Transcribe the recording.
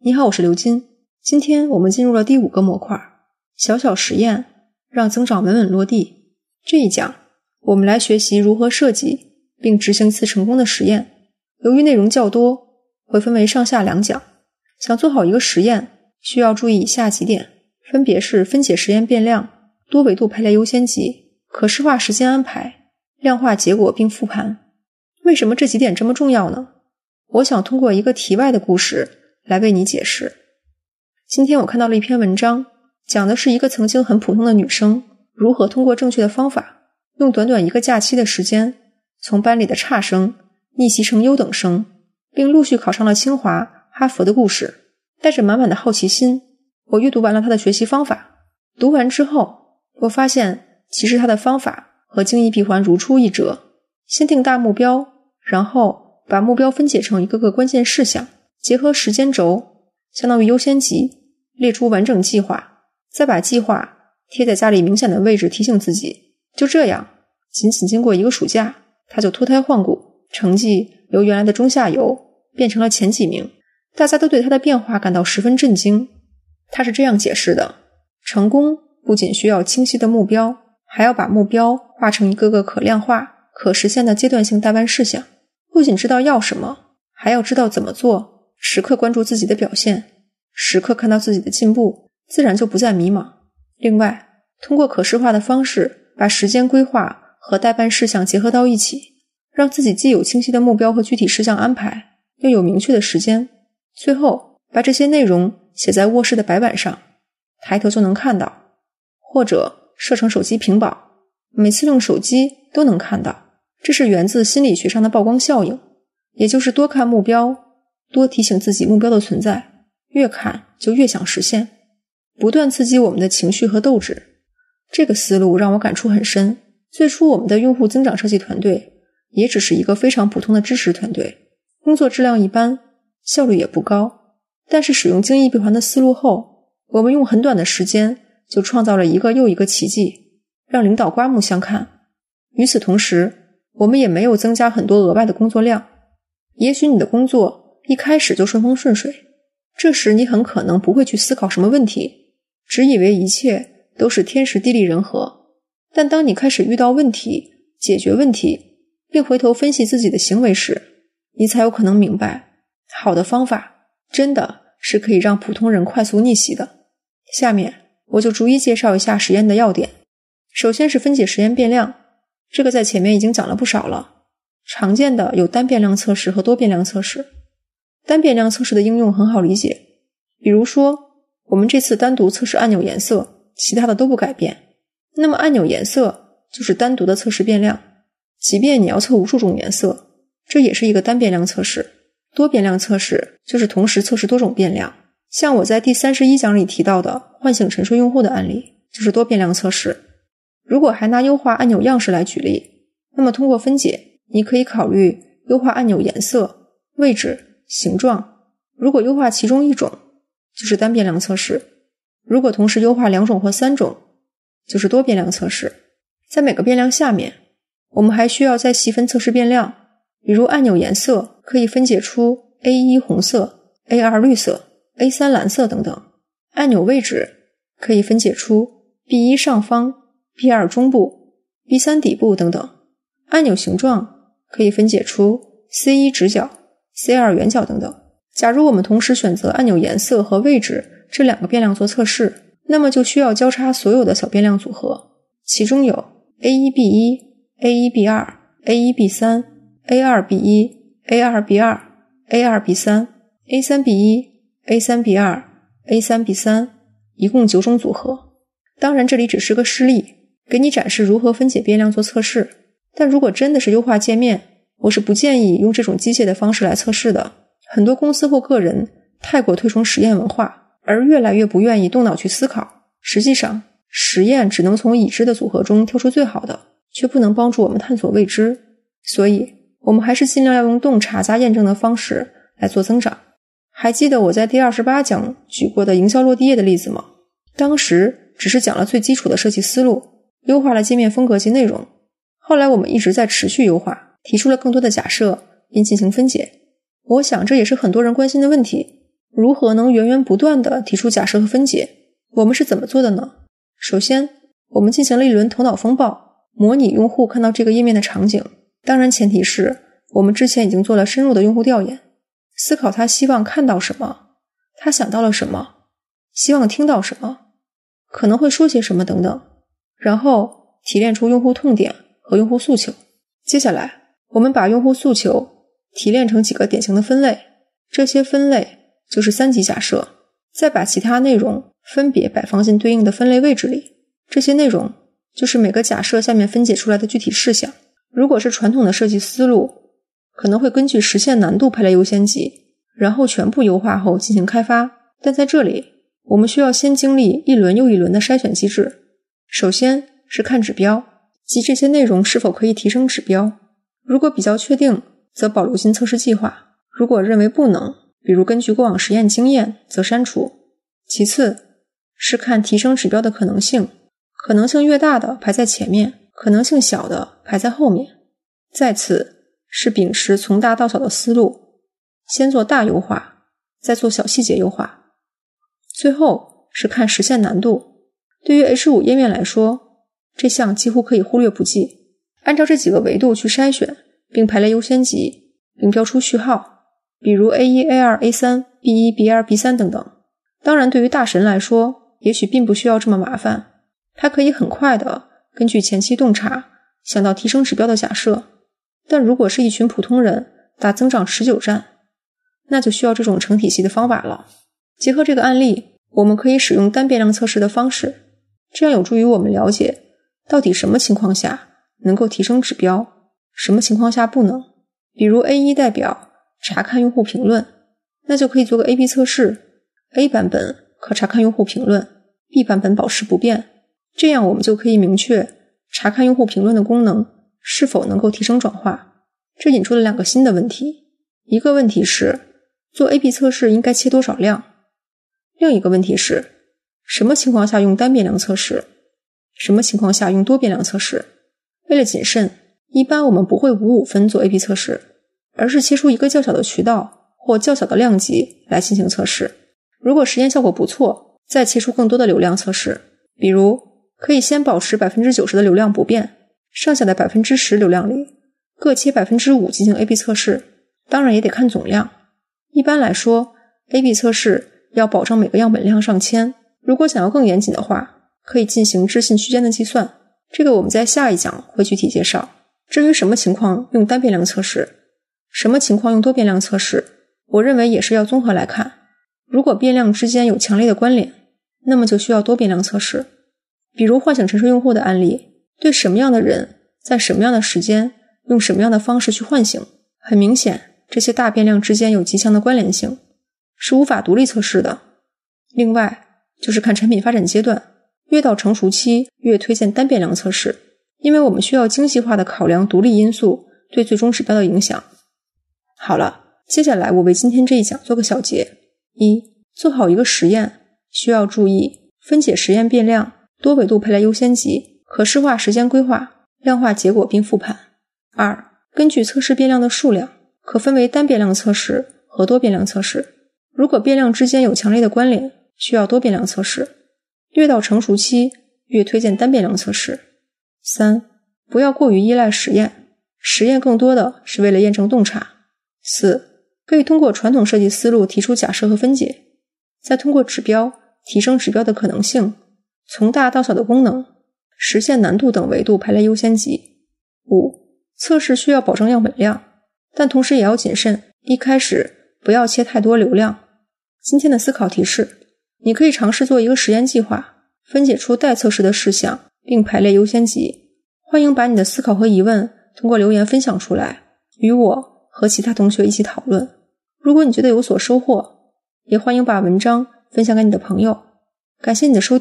你好，我是刘金。今天我们进入了第5个模块，小小实验让增长稳稳落地。这一讲我们来学习如何设计并执行一次成功的实验。由于内容较多，会分为上下2讲。想做好一个实验，需要注意以下几点，分别是分解实验变量、多维度排列优先级、可视化时间安排、量化结果并复盘。为什么这几点这么重要呢？我想通过一个题外的故事来为你解释。今天我看到了一篇文章，讲的是一个曾经很普通的女生如何通过正确的方法，用短短1个假期的时间，从班里的差生逆袭成优等生，并陆续考上了清华、哈佛的故事。带着满满的好奇心，我阅读完了她的学习方法。读完之后，我发现其实她的方法和精益闭环如出一辙。先定大目标，然后把目标分解成一个个关键事项，结合时间轴，相当于优先级，列出完整计划，再把计划贴在家里明显的位置提醒自己。就这样，仅经过1个暑假，他就脱胎换骨，成绩由原来的中下游变成了前几名。大家都对他的变化感到十分震惊。他是这样解释的：成功不仅需要清晰的目标，还要把目标化成一个个可量化、可实现的阶段性待办事项。不仅知道要什么，还要知道怎么做，时刻关注自己的表现，时刻看到自己的进步，自然就不再迷茫。另外，通过可视化的方式，把时间规划和待办事项结合到一起，让自己既有清晰的目标和具体事项安排，又有明确的时间。最后，把这些内容写在卧室的白板上，抬头就能看到，或者设成手机屏保，每次用手机都能看到。这是源自心理学上的曝光效应，也就是多看目标，多提醒自己目标的存在，越看就越想实现，不断刺激我们的情绪和斗志。这个思路让我感触很深。最初我们的用户增长设计团队也只是一个非常普通的支持团队，工作质量一般，效率也不高。但是使用精益闭环的思路后，我们用很短的时间就创造了一个又一个奇迹，让领导刮目相看。与此同时，我们也没有增加很多额外的工作量。也许你的工作一开始就顺风顺水，这时你很可能不会去思考什么问题，只以为一切都是天时地利人和。但当你开始遇到问题，解决问题，并回头分析自己的行为时，你才有可能明白，好的方法真的是可以让普通人快速逆袭的。下面我就逐一介绍一下实验的要点。首先是分解实验变量，这个在前面已经讲了不少了。常见的有单变量测试和多变量测试。单变量测试的应用很好理解，比如说我们这次单独测试按钮颜色，其他的都不改变。那么按钮颜色就是单独的测试变量，即便你要测无数种颜色，这也是一个单变量测试。多变量测试就是同时测试多种变量，像我在第31讲里提到的唤醒沉睡用户的案例，就是多变量测试。如果还拿优化按钮样式来举例，那么通过分解，你可以考虑优化按钮颜色、位置、形状。如果优化其中一种，就是单变量测试；如果同时优化2种或3种，就是多变量测试。在每个变量下面，我们还需要再细分测试变量，比如按钮颜色可以分解出 A1 红色、A2 绿色、A3 蓝色等等。按钮位置可以分解出 B1 上方、B2 中部、B3 底部等等。按钮形状可以分解出 C1 直角、C2 圆角等等。假如我们同时选择按钮颜色和位置这2个变量做测试，那么就需要交叉所有的小变量组合，其中有 A1B1、A1B2、A1B3、A2B1、A2B2、A2B3、A3B1、A3B2、A3B3， 一共9种组合。当然这里只是个示例，给你展示如何分解变量做测试。但如果真的是优化界面，我是不建议用这种机械的方式来测试的。很多公司或个人太过推崇实验文化，而越来越不愿意动脑去思考。实际上，实验只能从已知的组合中挑出最好的，却不能帮助我们探索未知。所以，我们还是尽量要用洞察加验证的方式来做增长。还记得我在第28讲举过的营销落地页的例子吗？当时只是讲了最基础的设计思路，优化了界面风格及内容。后来我们一直在持续优化，提出了更多的假设，并进行分解。我想这也是很多人关心的问题。 如何能源源不断地提出假设和分解？我们是怎么做的呢？首先，我们进行了一轮头脑风暴，模拟用户看到这个页面的场景。当然前提是我们之前已经做了深入的用户调研，思考他希望看到什么，他想到了什么，希望听到什么，可能会说些什么等等，然后提炼出用户痛点和用户诉求。接下来，我们把用户诉求提炼成几个典型的分类，这些分类就是3级假设，再把其他内容分别摆放进对应的分类位置里。这些内容就是每个假设下面分解出来的具体事项。如果是传统的设计思路，可能会根据实现难度排列优先级，然后全部优化后进行开发。但在这里，我们需要先经历一轮又一轮的筛选机制。首先是看指标，即这些内容是否可以提升指标。如果比较确定，则保留进测试计划；如果认为不能，比如根据过往实验经验，则删除。其次是看提升指标的可能性，可能性越大的排在前面，可能性小的排在后面。再次是秉持从大到小的思路，先做大优化，再做小细节优化。最后是看实现难度，对于 H5 页面来说，这项几乎可以忽略不计。按照这几个维度去筛选，并排列优先级，并标出序号，比如 A1、A2、A3、B1、B2、B3 等等。当然对于大神来说，也许并不需要这么麻烦，他可以很快的根据前期洞察想到提升指标的假设。但如果是一群普通人打增长持久战，那就需要这种成体系的方法了。结合这个案例，我们可以使用单变量测试的方式，这样有助于我们了解到底什么情况下能够提升指标，什么情况下不能。比如 A1 代表查看用户评论，那就可以做个 A/B 测试， A 版本可查看用户评论， B 版本保持不变。这样我们就可以明确查看用户评论的功能是否能够提升转化。这引出了2个新的问题，一个问题是做 A/B 测试应该切多少量，另一个问题是什么情况下用单变量测试，什么情况下用多变量测试。为了谨慎，一般我们不会5-5分做 A/B 测试，而是切出一个较小的渠道或较小的量级来进行测试。如果实验效果不错，再切出更多的流量测试。比如可以先保持 90% 的流量不变，剩下的 10% 流量里各切 5% 进行 A/B 测试，当然也得看总量。一般来说 A/B 测试要保证每个样本量上千，如果想要更严谨的话，可以进行置信区间的计算，这个我们在下一讲会具体介绍。至于什么情况用单变量测试，什么情况用多变量测试，我认为也是要综合来看。如果变量之间有强烈的关联，那么就需要多变量测试。比如唤醒沉睡用户的案例，对什么样的人在什么样的时间用什么样的方式去唤醒，很明显这些大变量之间有极强的关联性，是无法独立测试的。另外就是看产品发展阶段，越到成熟期越推荐单变量测试，因为我们需要精细化的考量独立因素对最终指标的影响。好了，接下来我为今天这一讲做个小结。1. 做好一个实验需要注意分解实验变量、多维度排列优先级、可视化时间规划、量化结果并复盘。2. 根据测试变量的数量，可分为单变量测试和多变量测试。如果变量之间有强烈的关联，需要多变量测试。越到成熟期，越推荐单变量测试。3. 不要过于依赖实验，实验更多的是为了验证洞察。4. 可以通过传统设计思路提出假设和分解，再通过指标提升指标的可能性，从大到小的功能，实现难度等维度排列优先级。5. 测试需要保证样本量，但同时也要谨慎，一开始不要切太多流量。今天的思考提示，你可以尝试做一个实验计划，分解出待测试的事项，并排列优先级。欢迎把你的思考和疑问通过留言分享出来，与我和其他同学一起讨论。如果你觉得有所收获，也欢迎把文章分享给你的朋友。感谢你的收听。